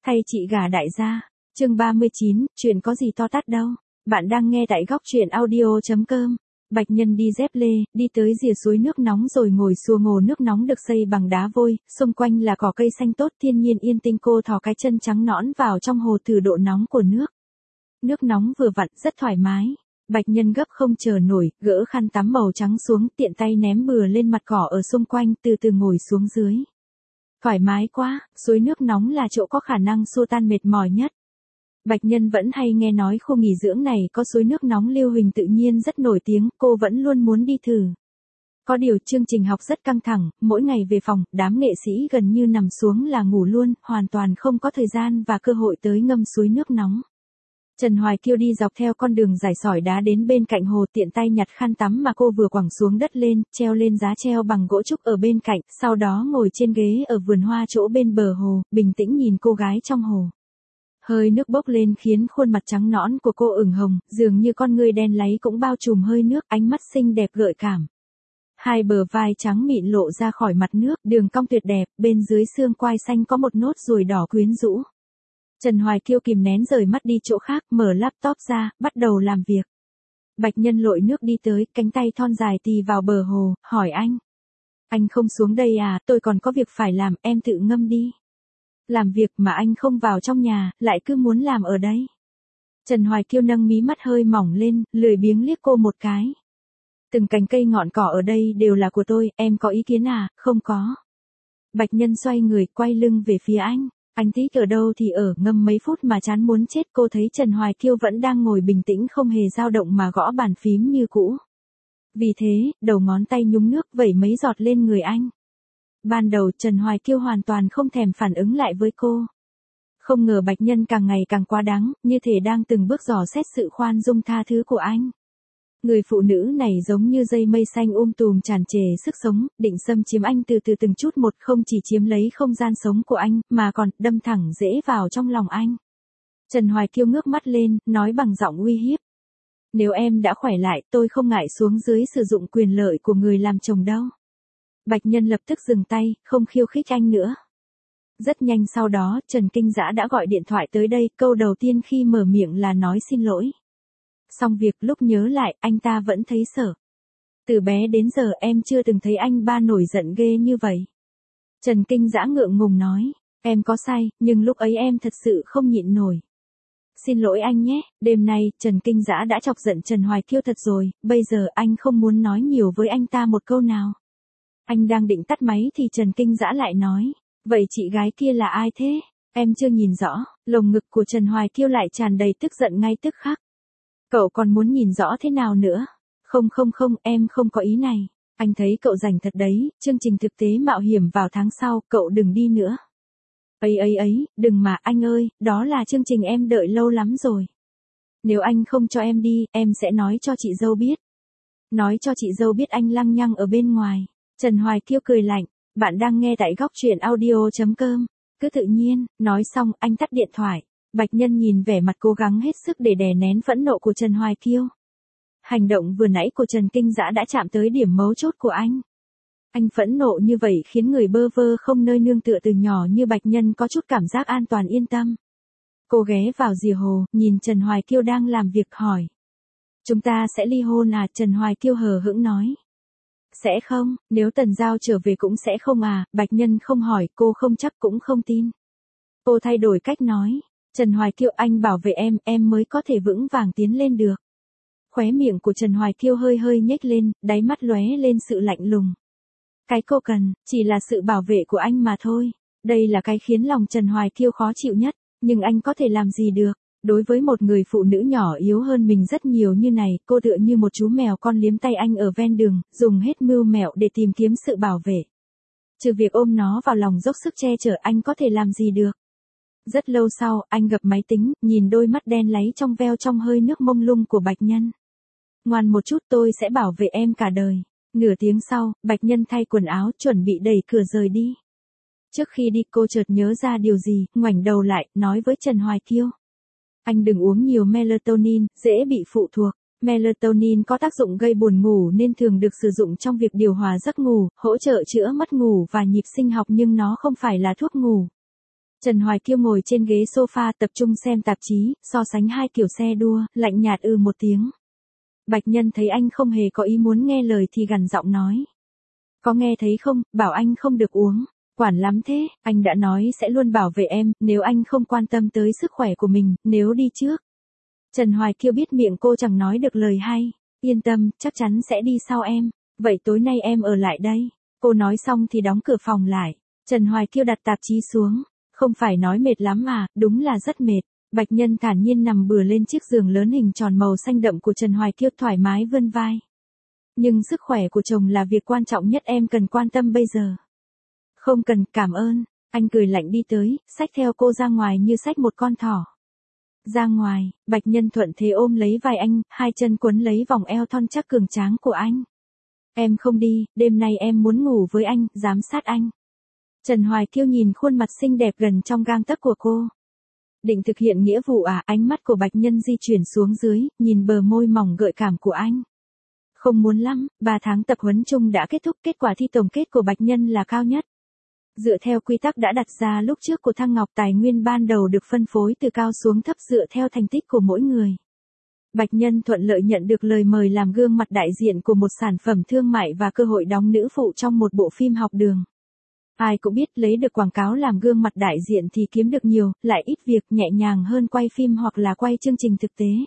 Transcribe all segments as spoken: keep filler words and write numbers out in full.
Thay chị gả đại gia. Chương ba mươi chín, chuyện có gì to tát đâu. Bạn đang nghe tại góc truyện audio chấm com. Bạch Nhân đi dép lê, đi tới rìa suối nước nóng rồi ngồi xuồng hồ nước nóng được xây bằng đá vôi, xung quanh là cỏ cây xanh tốt thiên nhiên yên tĩnh. Cô thò cái chân trắng nõn vào trong hồ thử độ nóng của nước. Nước nóng vừa vặn, rất thoải mái. Bạch Nhân gấp không chờ nổi, gỡ khăn tắm màu trắng xuống, tiện tay ném bừa lên mặt cỏ ở xung quanh, từ từ ngồi xuống dưới. Thoải mái quá, suối nước nóng là chỗ có khả năng xua tan mệt mỏi nhất. Bạch Nhân vẫn hay nghe nói khu nghỉ dưỡng này có suối nước nóng lưu huỳnh tự nhiên rất nổi tiếng, cô vẫn luôn muốn đi thử. Có điều chương trình học rất căng thẳng, mỗi ngày về phòng, đám nghệ sĩ gần như nằm xuống là ngủ luôn, hoàn toàn không có thời gian và cơ hội tới ngâm suối nước nóng. Trần Hoài Kiêu đi dọc theo con đường dài sỏi đá đến bên cạnh hồ, tiện tay nhặt khăn tắm mà cô vừa quẳng xuống đất lên, treo lên giá treo bằng gỗ trúc ở bên cạnh, sau đó ngồi trên ghế ở vườn hoa chỗ bên bờ hồ, bình tĩnh nhìn cô gái trong hồ. Hơi nước bốc lên khiến khuôn mặt trắng nõn của cô ửng hồng, dường như con ngươi đen láy cũng bao trùm hơi nước, ánh mắt xinh đẹp gợi cảm. Hai bờ vai trắng mịn lộ ra khỏi mặt nước, đường cong tuyệt đẹp, bên dưới xương quai xanh có một nốt ruồi đỏ quyến rũ. Trần Hoài Kiêu kìm nén rời mắt đi chỗ khác, mở laptop ra, bắt đầu làm việc. Bạch Nhân lội nước đi tới, cánh tay thon dài tì vào bờ hồ, hỏi anh. Anh không xuống đây à, tôi còn có việc phải làm, em tự ngâm đi. Làm việc mà anh không vào trong nhà, lại cứ muốn làm ở đây. Trần Hoài Kiêu nâng mí mắt hơi mỏng lên, lười biếng liếc cô một cái. Từng cành cây ngọn cỏ ở đây đều là của tôi, em có ý kiến à, không có. Bạch Nhân xoay người, quay lưng về phía anh. Anh thích ở đâu thì ở, ngâm mấy phút mà chán muốn chết. Cô thấy Trần Hoài Kiêu vẫn đang ngồi bình tĩnh không hề dao động mà gõ bàn phím như cũ. Vì thế, đầu ngón tay nhúng nước vẩy mấy giọt lên người anh. Ban đầu Trần Hoài Kiêu hoàn toàn không thèm phản ứng lại với cô. Không ngờ Bạch Nhân càng ngày càng quá đáng, như thể đang từng bước dò xét sự khoan dung tha thứ của anh. Người phụ nữ này giống như dây mây xanh um tùm tràn trề sức sống, định xâm chiếm anh từ từ từng chút một, không chỉ chiếm lấy không gian sống của anh, mà còn đâm thẳng rễ vào trong lòng anh. Trần Hoài Kiêu ngước mắt lên, nói bằng giọng uy hiếp. Nếu em đã khỏe lại, tôi không ngại xuống dưới sử dụng quyền lợi của người làm chồng đâu. Bạch Nhân lập tức dừng tay, không khiêu khích anh nữa. Rất nhanh sau đó, Trần Kinh Dã đã gọi điện thoại tới đây, câu đầu tiên khi mở miệng là nói xin lỗi. Xong việc lúc nhớ lại, anh ta vẫn thấy sợ. Từ bé đến giờ em chưa từng thấy anh ba nổi giận ghê như vậy. Trần Kinh Dã ngượng ngùng nói, em có sai, nhưng lúc ấy em thật sự không nhịn nổi. Xin lỗi anh nhé, đêm nay, Trần Kinh Dã đã chọc giận Trần Hoài Kiêu thật rồi, bây giờ anh không muốn nói nhiều với anh ta một câu nào. Anh đang định tắt máy thì Trần Kinh Dã lại nói, vậy chị gái kia là ai thế? Em chưa nhìn rõ, lồng ngực của Trần Hoài Kiêu lại tràn đầy tức giận ngay tức khắc. Cậu còn muốn nhìn rõ thế nào nữa? Không không không, em không có ý này. Anh thấy cậu rảnh thật đấy, chương trình thực tế mạo hiểm vào tháng sau, cậu đừng đi nữa. Ấy ấy ấy, đừng mà anh ơi, đó là chương trình em đợi lâu lắm rồi. Nếu anh không cho em đi, em sẽ nói cho chị dâu biết. Nói cho chị dâu biết anh lăng nhăng ở bên ngoài. Trần Hoài Kiêu cười lạnh, bạn đang nghe tại góc truyện audio chấm com. Cứ tự nhiên, nói xong, anh tắt điện thoại. Bạch Nhân nhìn vẻ mặt cố gắng hết sức để đè nén phẫn nộ của Trần Hoài Kiêu. Hành động vừa nãy của Trần Kinh Dã đã chạm tới điểm mấu chốt của anh. Anh phẫn nộ như vậy khiến người bơ vơ không nơi nương tựa từ nhỏ như Bạch Nhân có chút cảm giác an toàn yên tâm. Cô ghé vào rìa hồ, nhìn Trần Hoài Kiêu đang làm việc hỏi. Chúng ta sẽ ly hôn à? Trần Hoài Kiêu hờ hững nói. Sẽ không, nếu Tần Giao trở về cũng sẽ không à? Bạch Nhân không hỏi, cô không chắc cũng không tin. Cô thay đổi cách nói. Trần Hoài Kiêu, anh bảo vệ em, em mới có thể vững vàng tiến lên được. Khóe miệng của Trần Hoài Kiêu hơi hơi nhếch lên, đáy mắt lóe lên sự lạnh lùng. Cái cô cần, chỉ là sự bảo vệ của anh mà thôi. Đây là cái khiến lòng Trần Hoài Kiêu khó chịu nhất, nhưng anh có thể làm gì được. Đối với một người phụ nữ nhỏ yếu hơn mình rất nhiều như này, cô tựa như một chú mèo con liếm tay anh ở ven đường, dùng hết mưu mẹo để tìm kiếm sự bảo vệ. Trừ việc ôm nó vào lòng dốc sức che chở, anh có thể làm gì được. Rất lâu sau, anh gập máy tính, nhìn đôi mắt đen láy trong veo trong hơi nước mông lung của Bạch Nhân. Ngoan một chút, tôi sẽ bảo vệ em cả đời. Nửa tiếng sau, Bạch Nhân thay quần áo, chuẩn bị đẩy cửa rời đi. Trước khi đi cô chợt nhớ ra điều gì, ngoảnh đầu lại, nói với Trần Hoài Kiêu. Anh đừng uống nhiều melatonin, dễ bị phụ thuộc. Melatonin có tác dụng gây buồn ngủ nên thường được sử dụng trong việc điều hòa giấc ngủ, hỗ trợ chữa mất ngủ và nhịp sinh học nhưng nó không phải là thuốc ngủ. Trần Hoài Kiêu ngồi trên ghế sofa tập trung xem tạp chí, so sánh hai kiểu xe đua, lạnh nhạt ư một tiếng. Bạch Nhân thấy anh không hề có ý muốn nghe lời thì gằn giọng nói. Có nghe thấy không, bảo anh không được uống. Quản lắm thế, anh đã nói sẽ luôn bảo vệ em, nếu anh không quan tâm tới sức khỏe của mình, nếu đi trước. Trần Hoài Kiêu biết miệng cô chẳng nói được lời hay. Yên tâm, chắc chắn sẽ đi sau em. Vậy tối nay em ở lại đây. Cô nói xong thì đóng cửa phòng lại. Trần Hoài Kiêu đặt tạp chí xuống. Không phải nói mệt lắm mà, đúng là rất mệt. Bạch Nhân thản nhiên nằm bừa lên chiếc giường lớn hình tròn màu xanh đậm của Trần Hoài Kiêu thoải mái vươn vai. Nhưng sức khỏe của chồng là việc quan trọng nhất em cần quan tâm bây giờ. Không cần, cảm ơn. Anh cười lạnh đi tới, xách theo cô ra ngoài như xách một con thỏ. Ra ngoài, Bạch Nhân thuận thế ôm lấy vai anh, hai chân quấn lấy vòng eo thon chắc cường tráng của anh. Em không đi, đêm nay em muốn ngủ với anh, giám sát anh. Trần Hoài Kiêu nhìn khuôn mặt xinh đẹp gần trong gang tấc của cô. Định thực hiện nghĩa vụ à, ánh mắt của Bạch Nhân di chuyển xuống dưới, nhìn bờ môi mỏng gợi cảm của anh. Không muốn lắm, ba tháng tập huấn chung đã kết thúc, kết quả thi tổng kết của Bạch Nhân là cao nhất. Dựa theo quy tắc đã đặt ra lúc trước của Thăng Ngọc, tài nguyên ban đầu được phân phối từ cao xuống thấp dựa theo thành tích của mỗi người. Bạch Nhân thuận lợi nhận được lời mời làm gương mặt đại diện của một sản phẩm thương mại và cơ hội đóng nữ phụ trong một bộ phim học đường. Ai cũng biết lấy được quảng cáo làm gương mặt đại diện thì kiếm được nhiều, lại ít việc, nhẹ nhàng hơn quay phim hoặc là quay chương trình thực tế.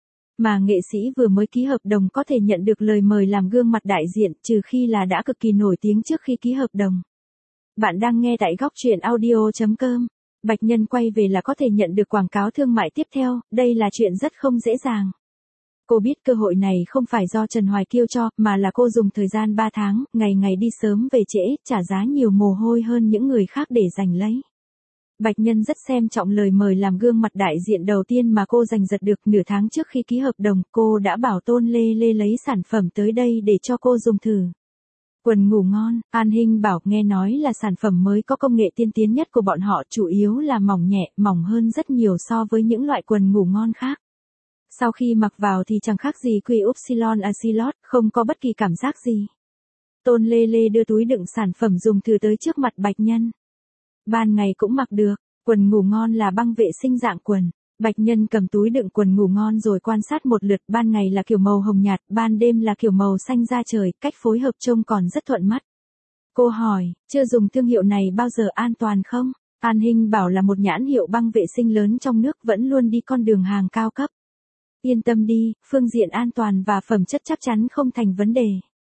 Mà nghệ sĩ vừa mới ký hợp đồng có thể nhận được lời mời làm gương mặt đại diện, trừ khi là đã cực kỳ nổi tiếng trước khi ký hợp đồng. Bạn đang nghe tại góc truyện audio chấm com. Bạch Nhân quay về là có thể nhận được quảng cáo thương mại tiếp theo, đây là chuyện rất không dễ dàng. Cô biết cơ hội này không phải do Trần Hoài Kiêu cho, mà là cô dùng thời gian ba tháng, ngày ngày đi sớm về trễ, trả giá nhiều mồ hôi hơn những người khác để giành lấy. Bạch Nhân rất xem trọng lời mời làm gương mặt đại diện đầu tiên mà cô giành giật được. Nửa tháng trước khi ký hợp đồng, cô đã bảo Tôn Lê Lê lấy sản phẩm tới đây để cho cô dùng thử. Quần ngủ ngon, An Hinh bảo nghe nói là sản phẩm mới có công nghệ tiên tiến nhất của bọn họ, chủ yếu là mỏng nhẹ, mỏng hơn rất nhiều so với những loại quần ngủ ngon khác. Sau khi mặc vào thì chẳng khác gì quy upsilon acilot, không có bất kỳ cảm giác gì. Tôn Lê Lê đưa túi đựng sản phẩm dùng thử tới trước mặt Bạch Nhân. Ban ngày cũng mặc được, quần ngủ ngon là băng vệ sinh dạng quần. Bạch Nhân cầm túi đựng quần ngủ ngon rồi quan sát một lượt, ban ngày là kiểu màu hồng nhạt, ban đêm là kiểu màu xanh da trời, cách phối hợp trông còn rất thuận mắt. Cô hỏi, chưa dùng thương hiệu này bao giờ, an toàn không? An Hinh bảo là một nhãn hiệu băng vệ sinh lớn trong nước, vẫn luôn đi con đường hàng cao cấp. Yên tâm đi, phương diện an toàn và phẩm chất chắc chắn không thành vấn đề.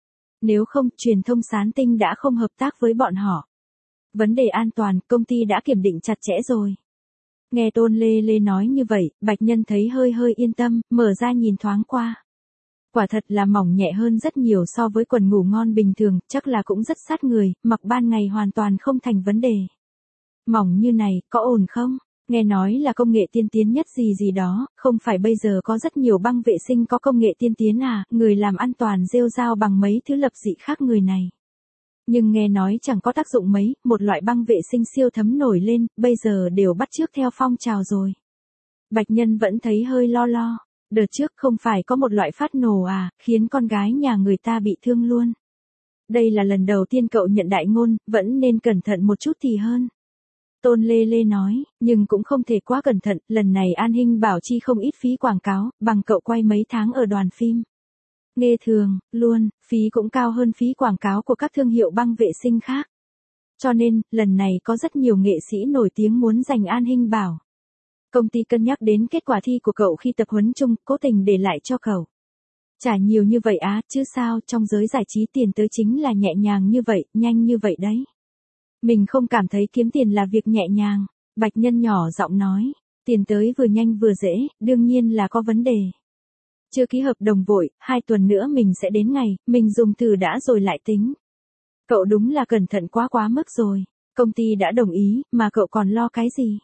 Nếu không, truyền thông Sán Tinh đã không hợp tác với bọn họ. Vấn đề an toàn, công ty đã kiểm định chặt chẽ rồi. Nghe Tôn Lê Lê nói như vậy, Bạch Nhân thấy hơi hơi yên tâm, mở ra nhìn thoáng qua. Quả thật là mỏng nhẹ hơn rất nhiều so với quần ngủ ngon bình thường, chắc là cũng rất sát người, mặc ban ngày hoàn toàn không thành vấn đề. Mỏng như này, có ổn không? Nghe nói là công nghệ tiên tiến nhất gì gì đó, không phải bây giờ có rất nhiều băng vệ sinh có công nghệ tiên tiến à, người làm an toàn rêu rao bằng mấy thứ lập dị khác người này. Nhưng nghe nói chẳng có tác dụng mấy, một loại băng vệ sinh siêu thấm nổi lên, bây giờ đều bắt chước theo phong trào rồi. Bạch Nhân vẫn thấy hơi lo lo, đợt trước không phải có một loại phát nổ à, khiến con gái nhà người ta bị thương luôn. Đây là lần đầu tiên cậu nhận đại ngôn, vẫn nên cẩn thận một chút thì hơn. Tôn Lê Lê nói, nhưng cũng không thể quá cẩn thận, lần này An Hinh bảo chi không ít phí quảng cáo, bằng cậu quay mấy tháng ở đoàn phim. Nghe thường, luôn, phí cũng cao hơn phí quảng cáo của các thương hiệu băng vệ sinh khác. Cho nên, lần này có rất nhiều nghệ sĩ nổi tiếng muốn giành An Hinh bảo. Công ty cân nhắc đến kết quả thi của cậu khi tập huấn chung, cố tình để lại cho cậu. Trả nhiều như vậy á, chứ sao, trong giới giải trí tiền tới chính là nhẹ nhàng như vậy, nhanh như vậy đấy. Mình không cảm thấy kiếm tiền là việc nhẹ nhàng, Bạch Nhân nhỏ giọng nói, tiền tới vừa nhanh vừa dễ, đương nhiên là có vấn đề. Chưa ký hợp đồng vội, hai tuần nữa mình sẽ đến ngày, mình dùng thử đã rồi lại tính. Cậu đúng là cẩn thận quá quá mức rồi, công ty đã đồng ý, mà cậu còn lo cái gì?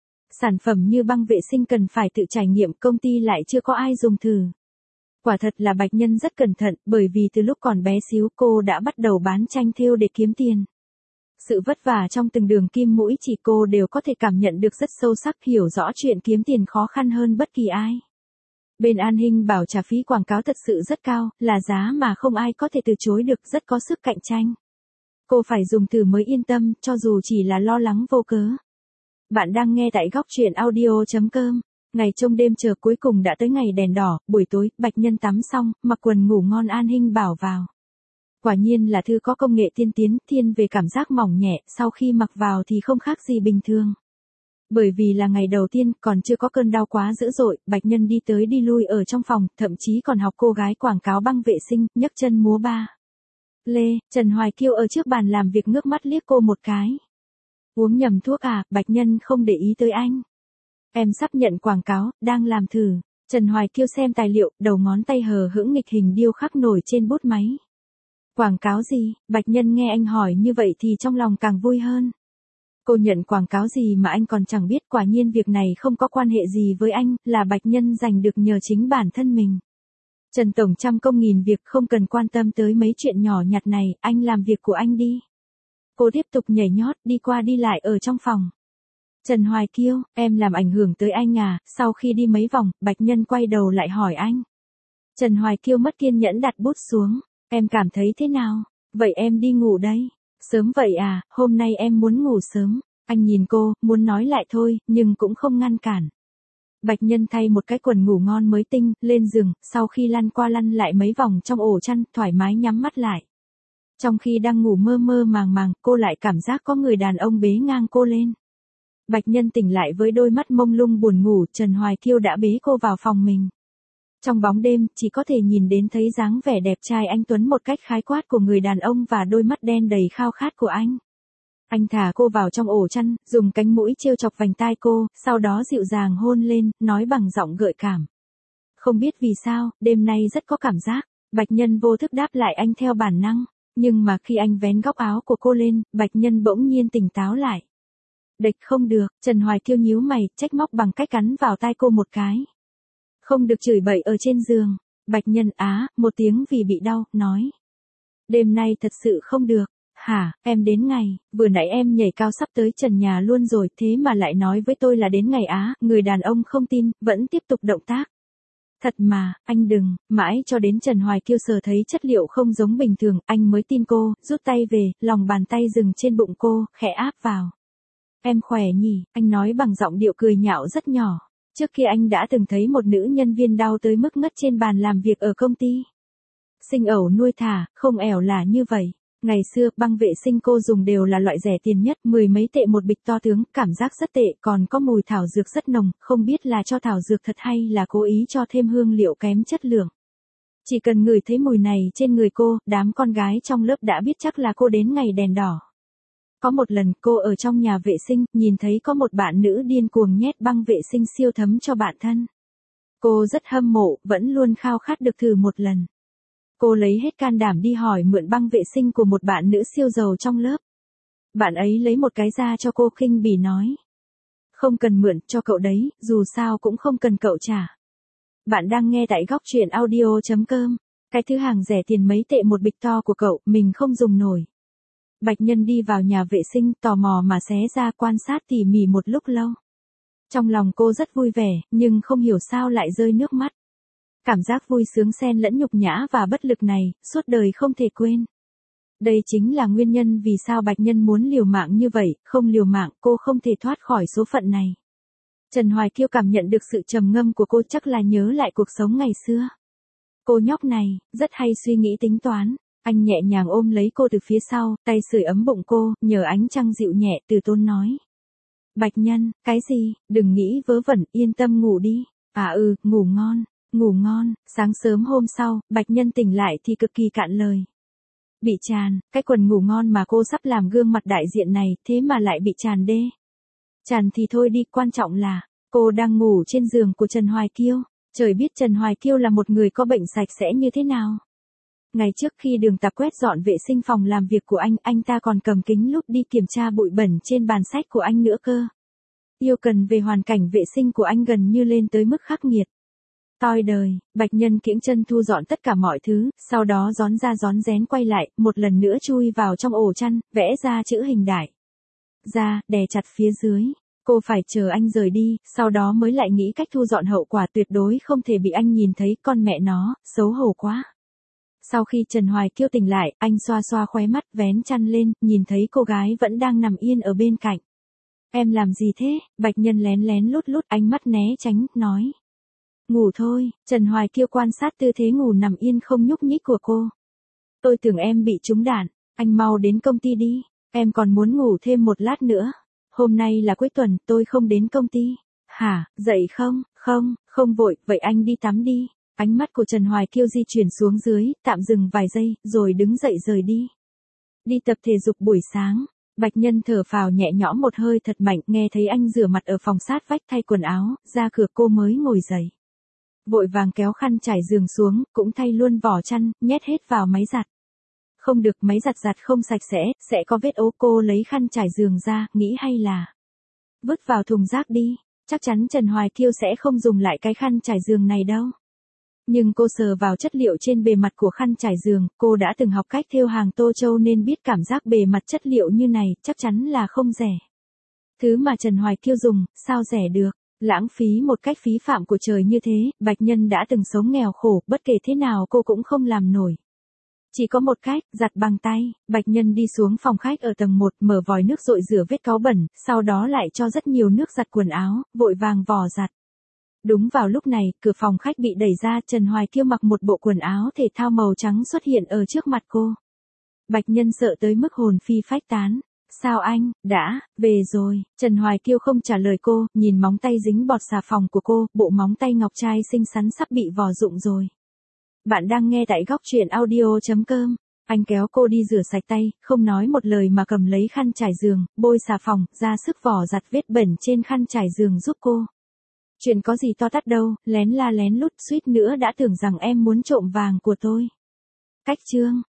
Sản phẩm như băng vệ sinh cần phải tự trải nghiệm, công ty lại chưa có ai dùng thử. Quả thật là Bạch Nhân rất cẩn thận, bởi vì từ lúc còn bé xíu cô đã bắt đầu bán tranh thêu để kiếm tiền. Sự vất vả trong từng đường kim mũi chỉ cô đều có thể cảm nhận được rất sâu sắc, hiểu rõ chuyện kiếm tiền khó khăn hơn bất kỳ ai. Bên An Hinh bảo trả phí quảng cáo thật sự rất cao, là giá mà không ai có thể từ chối được, rất có sức cạnh tranh. Cô phải dùng thử mới yên tâm, cho dù chỉ là lo lắng vô cớ. Bạn đang nghe tại góc truyện audio.com. Ngày trông đêm chờ cuối cùng đã tới ngày đèn đỏ, buổi tối, Bạch Nhân tắm xong, mặc quần ngủ ngon an hinh bảo vào. Quả nhiên là thư có công nghệ tiên tiến, thiên về cảm giác mỏng nhẹ, sau khi mặc vào thì không khác gì bình thường. Bởi vì là ngày đầu tiên, còn chưa có cơn đau quá dữ dội, Bạch Nhân đi tới đi lui ở trong phòng, thậm chí còn học cô gái quảng cáo băng vệ sinh, nhấc chân múa ba lê. Trần Hoài Kiêu ở trước bàn làm việc ngước mắt liếc cô một cái. Uống nhầm thuốc à? Bạch Nhân không để ý tới anh. Em sắp nhận quảng cáo, đang làm thử. Trần Hoài Kiêu xem tài liệu, đầu ngón tay hờ hững nghịch hình điêu khắc nổi trên bút máy. Quảng cáo gì? Bạch Nhân nghe anh hỏi như vậy thì trong lòng càng vui hơn. Cô nhận quảng cáo gì mà anh còn chẳng biết, quả nhiên việc này không có quan hệ gì với anh, là Bạch Nhân giành được nhờ chính bản thân mình. Trần Tổng trăm công nghìn việc, không cần quan tâm tới mấy chuyện nhỏ nhặt này, anh làm việc của anh đi. Cô tiếp tục nhảy nhót, đi qua đi lại ở trong phòng. Trần Hoài Kiêu, em làm ảnh hưởng tới anh à? Sau khi đi mấy vòng, Bạch Nhân quay đầu lại hỏi anh. Trần Hoài Kiêu mất kiên nhẫn đặt bút xuống. Em cảm thấy thế nào? Vậy em đi ngủ đây. Sớm vậy à, hôm nay em muốn ngủ sớm. Anh nhìn cô, muốn nói lại thôi, nhưng cũng không ngăn cản. Bạch Nhân thay một cái quần ngủ ngon mới tinh, lên giường, sau khi lăn qua lăn lại mấy vòng trong ổ chăn, thoải mái nhắm mắt lại. Trong khi đang ngủ mơ mơ màng màng, cô lại cảm giác có người đàn ông bế ngang cô lên. Bạch Nhân tỉnh lại với đôi mắt mông lung buồn ngủ, Trần Hoài Kiêu đã bế cô vào phòng mình. Trong bóng đêm, chỉ có thể nhìn đến thấy dáng vẻ đẹp trai anh tuấn một cách khái quát của người đàn ông và đôi mắt đen đầy khao khát của anh. Anh thả cô vào trong ổ chăn, dùng cánh mũi trêu chọc vành tai cô, sau đó dịu dàng hôn lên, nói bằng giọng gợi cảm. Không biết vì sao, đêm nay rất có cảm giác. Bạch Nhân vô thức đáp lại anh theo bản năng. Nhưng mà khi anh vén góc áo của cô lên, Bạch Nhân bỗng nhiên tỉnh táo lại. Địch không được, Trần Hoài Kiêu nhíu mày, trách móc bằng cách cắn vào tai cô một cái. Không được chửi bậy ở trên giường. Bạch Nhân á, một tiếng vì bị đau, nói. Đêm nay thật sự không được. Hả, em đến ngày, vừa nãy em nhảy cao sắp tới trần nhà luôn rồi, thế mà lại nói với tôi là đến ngày á, người đàn ông không tin, vẫn tiếp tục động tác. Thật mà, anh đừng, mãi cho đến Trần Hoài Kiêu sờ thấy chất liệu không giống bình thường, anh mới tin cô, rút tay về, lòng bàn tay dừng trên bụng cô, khẽ áp vào. Em khỏe nhỉ, anh nói bằng giọng điệu cười nhạo rất nhỏ. Trước kia anh đã từng thấy một nữ nhân viên đau tới mức ngất trên bàn làm việc ở công ty. Sinh ẩu nuôi thả, không ẻo là như vậy. Ngày xưa, băng vệ sinh cô dùng đều là loại rẻ tiền nhất, mười mấy tệ một bịch to tướng, cảm giác rất tệ, còn có mùi thảo dược rất nồng, không biết là cho thảo dược thật hay là cố ý cho thêm hương liệu kém chất lượng. Chỉ cần ngửi thấy mùi này trên người cô, đám con gái trong lớp đã biết chắc là cô đến ngày đèn đỏ. Có một lần cô ở trong nhà vệ sinh, nhìn thấy có một bạn nữ điên cuồng nhét băng vệ sinh siêu thấm cho bạn thân. Cô rất hâm mộ, vẫn luôn khao khát được thử một lần. Cô lấy hết can đảm đi hỏi mượn băng vệ sinh của một bạn nữ siêu giàu trong lớp. Bạn ấy lấy một cái ra cho cô khinh bỉ nói. Không cần mượn, cho cậu đấy, dù sao cũng không cần cậu trả. Bạn đang nghe tại góc truyện audio.com. Cái thứ hàng rẻ tiền mấy tệ một bịch to của cậu, mình không dùng nổi. Bạch Nhân đi vào nhà vệ sinh, tò mò mà xé ra quan sát tỉ mỉ một lúc lâu. Trong lòng cô rất vui vẻ, nhưng không hiểu sao lại rơi nước mắt. Cảm giác vui sướng xen lẫn nhục nhã và bất lực này, suốt đời không thể quên. Đây chính là nguyên nhân vì sao Bạch Nhân muốn liều mạng như vậy, không liều mạng cô không thể thoát khỏi số phận này. Trần Hoài Kiêu cảm nhận được sự trầm ngâm của cô, chắc là nhớ lại cuộc sống ngày xưa. Cô nhóc này, rất hay suy nghĩ tính toán. Anh nhẹ nhàng ôm lấy cô từ phía sau, tay sưởi ấm bụng cô, nhờ ánh trăng dịu nhẹ, từ tốn nói. Bạch Nhân, cái gì, đừng nghĩ vớ vẩn, yên tâm ngủ đi. À ừ, ngủ ngon, ngủ ngon. Sáng sớm hôm sau, Bạch Nhân tỉnh lại thì cực kỳ cạn lời. Bị tràn, cái quần ngủ ngon mà cô sắp làm gương mặt đại diện này, thế mà lại bị tràn đê. Tràn thì thôi đi, quan trọng là, cô đang ngủ trên giường của Trần Hoài Kiêu. Trời biết Trần Hoài Kiêu là một người có bệnh sạch sẽ như thế nào. Ngày trước khi Đường Tạp quét dọn vệ sinh phòng làm việc của anh, anh ta còn cầm kính lúp đi kiểm tra bụi bẩn trên bàn sách của anh nữa cơ. Yêu cần về hoàn cảnh vệ sinh của anh gần như lên tới mức khắc nghiệt. Toi đời, Bạch Nhân kiễng chân thu dọn tất cả mọi thứ, sau đó rón ra rón rén quay lại, một lần nữa chui vào trong ổ chăn, vẽ ra chữ hình đại. Ra, đè chặt phía dưới. Cô phải chờ anh rời đi, sau đó mới lại nghĩ cách thu dọn hậu quả, tuyệt đối không thể bị anh nhìn thấy, con mẹ nó, xấu hổ quá. Sau khi Trần Hoài Kiêu tỉnh lại, anh xoa xoa khóe mắt, vén chăn lên, nhìn thấy cô gái vẫn đang nằm yên ở bên cạnh. Em làm gì thế? Bạch Nhân lén lén lút lút ánh mắt né tránh, nói. Ngủ thôi, Trần Hoài Kiêu quan sát tư thế ngủ nằm yên không nhúc nhích của cô. Tôi tưởng em bị trúng đạn, anh mau đến công ty đi, em còn muốn ngủ thêm một lát nữa. Hôm nay là cuối tuần, tôi không đến công ty. Hả, dậy không? Không, không vội, vậy anh đi tắm đi. Ánh mắt của Trần Hoài Kiêu di chuyển xuống dưới, tạm dừng vài giây, rồi đứng dậy rời đi. Đi tập thể dục buổi sáng, Bạch Nhân thở phào nhẹ nhõm một hơi thật mạnh, nghe thấy anh rửa mặt ở phòng sát vách thay quần áo, ra cửa cô mới ngồi dậy. Vội vàng kéo khăn trải giường xuống, cũng thay luôn vỏ chăn, nhét hết vào máy giặt. Không được, máy giặt giặt không sạch sẽ, sẽ có vết ố. Cô lấy khăn trải giường ra, nghĩ hay là vứt vào thùng rác đi, chắc chắn Trần Hoài Kiêu sẽ không dùng lại cái khăn trải giường này đâu. Nhưng cô sờ vào chất liệu trên bề mặt của khăn trải giường, cô đã từng học cách thêu hàng Tô Châu nên biết cảm giác bề mặt chất liệu như này, chắc chắn là không rẻ. Thứ mà Trần Hoài Kiêu dùng, sao rẻ được, lãng phí một cách phí phạm của trời như thế. Bạch Nhân đã từng sống nghèo khổ, bất kể thế nào cô cũng không làm nổi. Chỉ có một cách, giặt bằng tay. Bạch Nhân đi xuống phòng khách ở tầng một, mở vòi nước dội rửa vết cáu bẩn, sau đó lại cho rất nhiều nước giặt quần áo, vội vàng vò giặt. Đúng vào lúc này, cửa phòng khách bị đẩy ra, Trần Hoài Kiêu mặc một bộ quần áo thể thao màu trắng xuất hiện ở trước mặt cô. Bạch Nhân sợ tới mức hồn phi phách tán. Sao anh, đã, về rồi. Trần Hoài Kiêu không trả lời cô, nhìn móng tay dính bọt xà phòng của cô, bộ móng tay ngọc trai xinh xắn sắp bị vò rụng rồi. Bạn đang nghe tại góc truyện audio chấm com. Anh kéo cô đi rửa sạch tay, không nói một lời mà cầm lấy khăn trải giường, bôi xà phòng, ra sức vò giặt vết bẩn trên khăn trải giường giúp cô. Chuyện có gì to tát đâu, lén la lén lút, suýt nữa đã tưởng rằng em muốn trộm vàng của tôi. Cách chương